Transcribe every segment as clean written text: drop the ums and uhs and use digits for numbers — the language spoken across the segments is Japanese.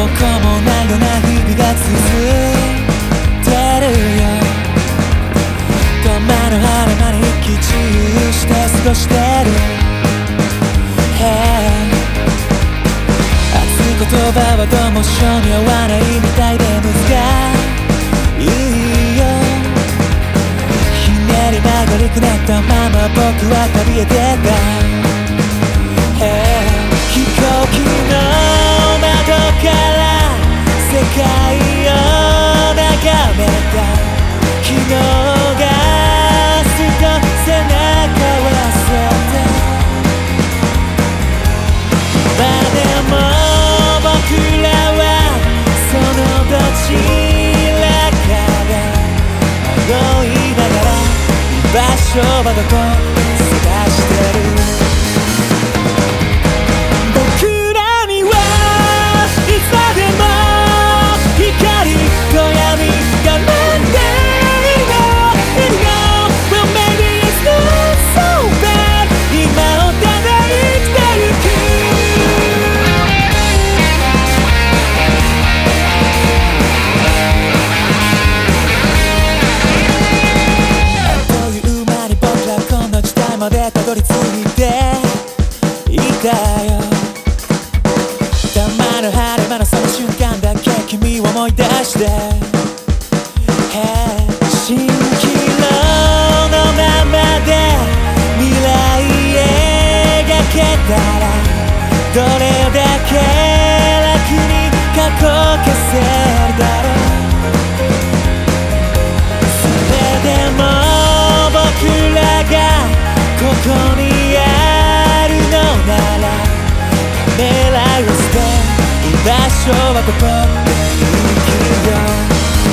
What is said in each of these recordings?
も子もないような日々が続いてるよ。たまの晴れ間に一喜一憂して過ごしてる、熱い言葉はどうも性に合わないみたいで難しいよ。ひねり曲がりくねったまま僕は旅へ出た。飛行機の窓から世界を眺めた。昨日が明日と背中を合わせて、まあでも僕らはそのどちらかで迷いながら居場所はどこ探してる。までたどり着いていたよ。たまの晴れ間のその瞬間だけ君を思い出して、蜃気楼のままで未来描けたらどれだけ楽に過去消せるだろう。それでも僕らがここにあるのならためらいを捨て、居場所はここで生きるよ。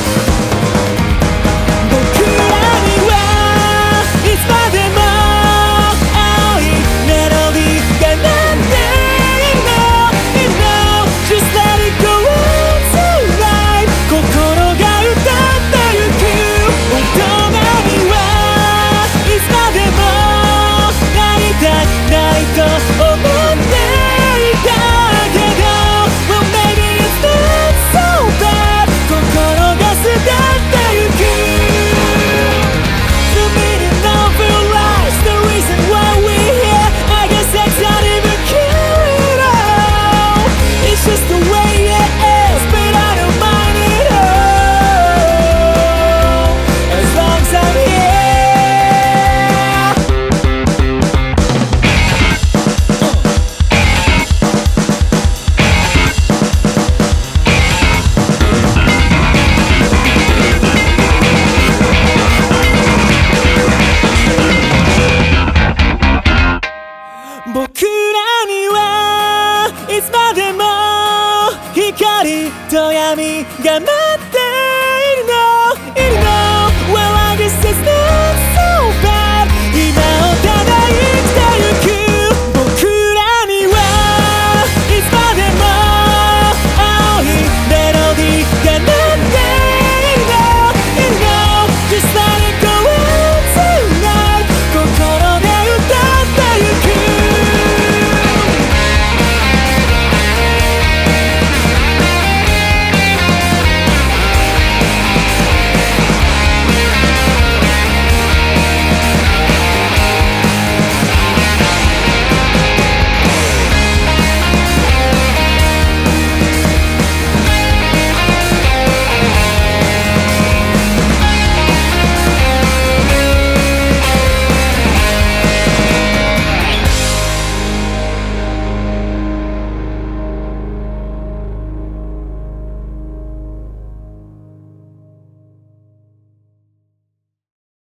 僕らにはいつまでも青いメロディーがなんでいいの You know just let it go on tonight 心が歌ってゆく。大人にはいつまでもないと思っていたけど Well maybe it's not so bad 心が巣立ってゆく。 The meaning of your life's the reason why we're here. I guess I don't even care at all. It's just the way it is but I don't mind it all as long as I'm here.僕らにはいつまでも光と闇が